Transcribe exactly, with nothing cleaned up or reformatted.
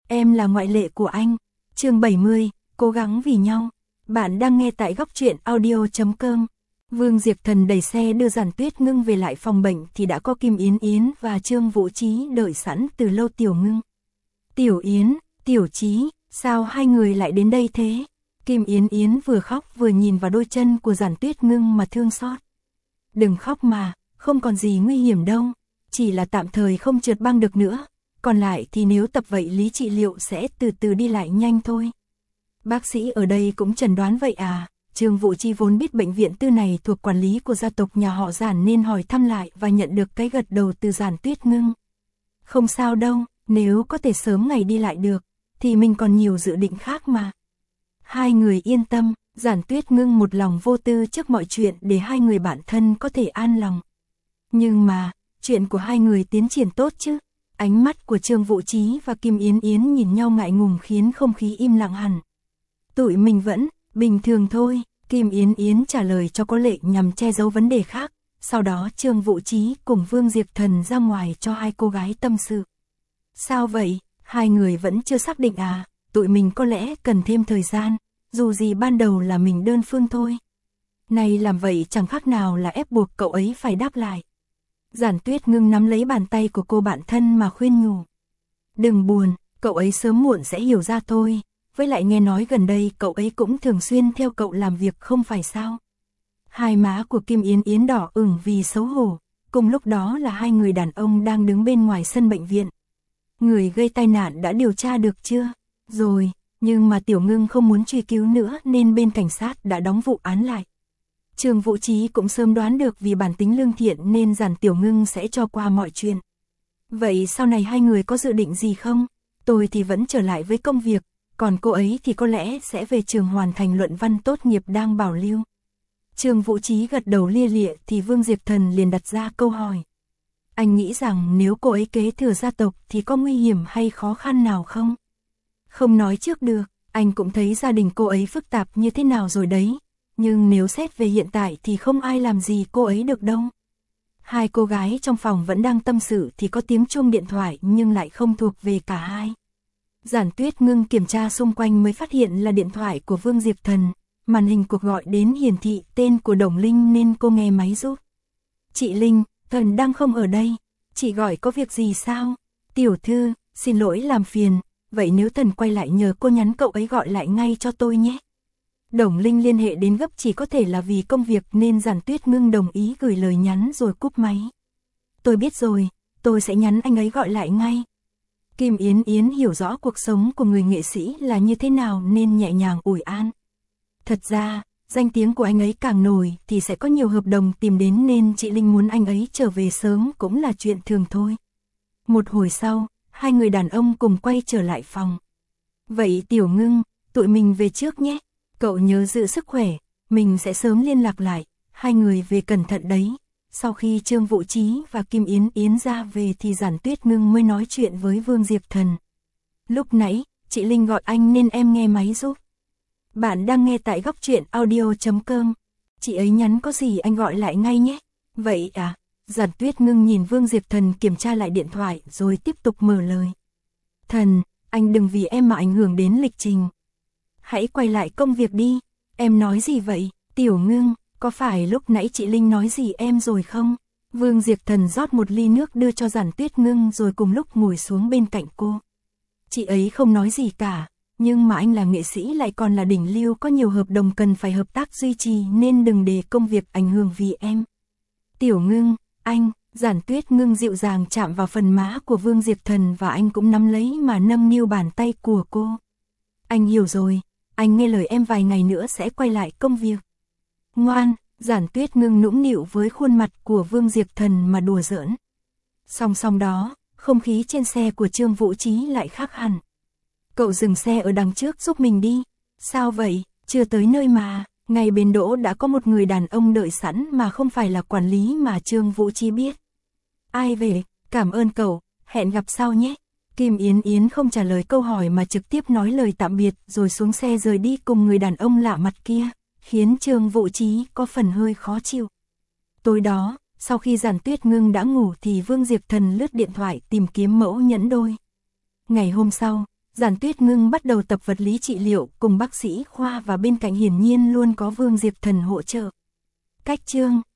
em là ngoại lệ của anh. Chương bảy mươi, cố gắng vì nhau. Bạn đang nghe tại góc truyện audio chấm com. Vương Diệp Thần đẩy xe đưa Giản Tuyết Ngưng về lại phòng bệnh thì đã có Kim Yến Yến và Trương Vũ Chí đợi sẵn từ lâu. Tiểu Ngưng, Tiểu Yến, Tiểu Chí, sao hai người lại đến đây thế? Kim Yến Yến vừa khóc vừa nhìn vào đôi chân của Giản Tuyết Ngưng mà thương xót. Đừng khóc mà, không còn gì nguy hiểm đâu, chỉ là tạm thời không trượt băng được nữa, còn lại thì nếu tập vậy lý trị liệu sẽ từ từ đi lại nhanh thôi. Bác sĩ ở đây cũng chẩn đoán vậy à? Trương Vũ Chi vốn biết bệnh viện tư này thuộc quản lý của gia tộc nhà họ Giản nên hỏi thăm lại và nhận được cái gật đầu từ Giản Tuyết Ngưng. Không sao đâu, nếu có thể sớm ngày đi lại được, thì mình còn nhiều dự định khác mà. Hai người yên tâm, Giản Tuyết Ngưng một lòng vô tư trước mọi chuyện để hai người bạn thân có thể an lòng. Nhưng mà, chuyện của hai người tiến triển tốt chứ? Ánh mắt của Trương Vũ Chí và Kim Yến Yến nhìn nhau ngại ngùng khiến không khí im lặng hẳn. Tụi mình vẫn bình thường thôi, Kim Yến Yến trả lời cho có lệ nhằm che giấu vấn đề khác. Sau đó Trương Vũ Chí cùng Vương Diệp Thần ra ngoài cho hai cô gái tâm sự. Sao vậy, hai người vẫn chưa xác định à? Tụi mình có lẽ cần thêm thời gian, dù gì ban đầu là mình đơn phương thôi. Này làm vậy chẳng khác nào là ép buộc cậu ấy phải đáp lại. Giản Tuyết Ngưng nắm lấy bàn tay của cô bạn thân mà khuyên nhủ. Đừng buồn, cậu ấy sớm muộn sẽ hiểu ra thôi. Với lại nghe nói gần đây cậu ấy cũng thường xuyên theo cậu làm việc không phải sao? Hai má của Kim Yến Yến đỏ ửng vì xấu hổ. Cùng lúc đó là hai người đàn ông đang đứng bên ngoài sân bệnh viện. Người gây tai nạn đã điều tra được chưa? Rồi, nhưng mà Tiểu Ngưng không muốn truy cứu nữa nên bên cảnh sát đã đóng vụ án lại. Trương Vũ Chí cũng sớm đoán được vì bản tính lương thiện nên Giản Tiểu Ngưng sẽ cho qua mọi chuyện. Vậy sau này hai người có dự định gì không? Tôi thì vẫn trở lại với công việc, còn cô ấy thì có lẽ sẽ về trường hoàn thành luận văn tốt nghiệp đang bảo lưu. Trương Vũ Chí gật đầu lia lịa thì Vương Diệp Thần liền đặt ra câu hỏi. Anh nghĩ rằng nếu cô ấy kế thừa gia tộc thì có nguy hiểm hay khó khăn nào không? Không nói trước được, anh cũng thấy gia đình cô ấy phức tạp như thế nào rồi đấy. Nhưng nếu xét về hiện tại thì không ai làm gì cô ấy được đâu. Hai cô gái trong phòng vẫn đang tâm sự thì có tiếng chuông điện thoại nhưng lại không thuộc về cả hai. Giản Tuyết Ngưng kiểm tra xung quanh mới phát hiện là điện thoại của Vương Diệp Thần. Màn hình cuộc gọi đến hiển thị tên của Đồng Linh nên cô nghe máy giúp. Chị Linh, Thần đang không ở đây. Chị gọi có việc gì sao? Tiểu thư, xin lỗi làm phiền. Vậy nếu Thần quay lại nhờ cô nhắn cậu ấy gọi lại ngay cho tôi nhé. Đồng Linh liên hệ đến gấp chỉ có thể là vì công việc nên Giản Tuyết Ngưng đồng ý gửi lời nhắn rồi cúp máy. Tôi biết rồi, tôi sẽ nhắn anh ấy gọi lại ngay. Kim Yến Yến hiểu rõ cuộc sống của người nghệ sĩ là như thế nào nên nhẹ nhàng ủi an. Thật ra, danh tiếng của anh ấy càng nổi thì sẽ có nhiều hợp đồng tìm đến nên chị Linh muốn anh ấy trở về sớm cũng là chuyện thường thôi. Một hồi sau, hai người đàn ông cùng quay trở lại phòng. Vậy Tiểu Ngưng, tụi mình về trước nhé. Cậu nhớ giữ sức khỏe, mình sẽ sớm liên lạc lại, hai người về cẩn thận đấy. Sau khi Trương Vũ Chí và Kim Yến Yến ra về thì Giản Tuyết Ngưng mới nói chuyện với Vương Diệp Thần. Lúc nãy, chị Linh gọi anh nên em nghe máy giúp. Bạn đang nghe tại góc truyện audio chấm com. Chị ấy nhắn có gì anh gọi lại ngay nhé. Vậy à? Giản Tuyết Ngưng nhìn Vương Diệp Thần kiểm tra lại điện thoại rồi tiếp tục mở lời. Thần, anh đừng vì em mà ảnh hưởng đến lịch trình. Hãy quay lại công việc đi. Em nói gì vậy? Tiểu Ngưng, có phải lúc nãy chị Linh nói gì em rồi không? Vương Diệp Thần rót một ly nước đưa cho Giản Tuyết Ngưng rồi cùng lúc ngồi xuống bên cạnh cô. Chị ấy không nói gì cả, nhưng mà anh là nghệ sĩ lại còn là đỉnh lưu có nhiều hợp đồng cần phải hợp tác duy trì nên đừng để công việc ảnh hưởng vì em. Tiểu Ngưng, anh, Giản Tuyết Ngưng dịu dàng chạm vào phần má của Vương Diệp Thần và anh cũng nắm lấy mà nâng niu bàn tay của cô. Anh hiểu rồi. Anh nghe lời em vài ngày nữa sẽ quay lại công việc. Ngoan, Giản Tuyết Ngưng nũng nịu với khuôn mặt của Vương Diệp Thần mà đùa giỡn. Song song đó, không khí trên xe của Trương Vũ Chí lại khác hẳn. Cậu dừng xe ở đằng trước giúp mình đi. Sao vậy, chưa tới nơi mà. Ngay bên đỗ đã có một người đàn ông đợi sẵn mà không phải là quản lý mà Trương Vũ Chí biết. Ai về, cảm ơn cậu, hẹn gặp sau nhé. Kim Yến Yến không trả lời câu hỏi mà trực tiếp nói lời tạm biệt rồi xuống xe rời đi cùng người đàn ông lạ mặt kia, khiến Trương Vũ Chí có phần hơi khó chịu. Tối đó, sau khi Giản Tuyết Ngưng đã ngủ thì Vương Diệp Thần lướt điện thoại tìm kiếm mẫu nhẫn đôi. Ngày hôm sau, Giản Tuyết Ngưng bắt đầu tập vật lý trị liệu cùng bác sĩ khoa và bên cạnh hiển nhiên luôn có Vương Diệp Thần hỗ trợ. Cách chương